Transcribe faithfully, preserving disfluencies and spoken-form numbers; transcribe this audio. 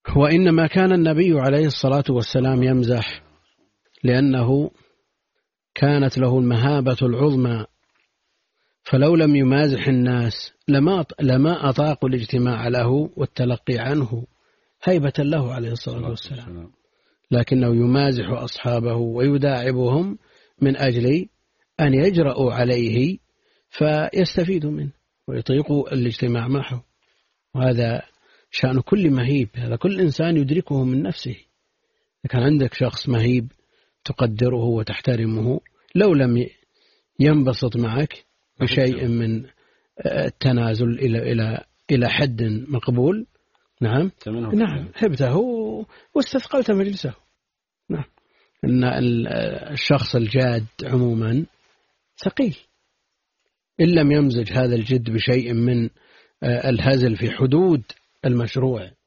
وإنما كان النبي عليه الصلاة والسلام يمزح لأنه كانت له المهابة العظمى، فلو لم يمازح الناس لما لما أطاقوا الاجتماع له والتلقي عنه هيبة له عليه الصلاة والسلام، لكنه يمازح أصحابه ويداعبهم من أجل أن يجرؤوا عليه فيستفيدوا منه ويطيقوا الاجتماع معه. وهذا شأن كل مهيب، هذا كل إنسان يدركه من نفسه. إذا كان عندك شخص مهيب تقدره وتحترمه، لو لم ينبسط معك بشيء من التنازل إلى إلى إلى حد مقبول، نعم نعم هبته واستثقلت مجلسه. نعم، إن الشخص الجاد عموما ثقيل، إن لم يمزج هذا الجد بشيء من الهزل في حدود المشروع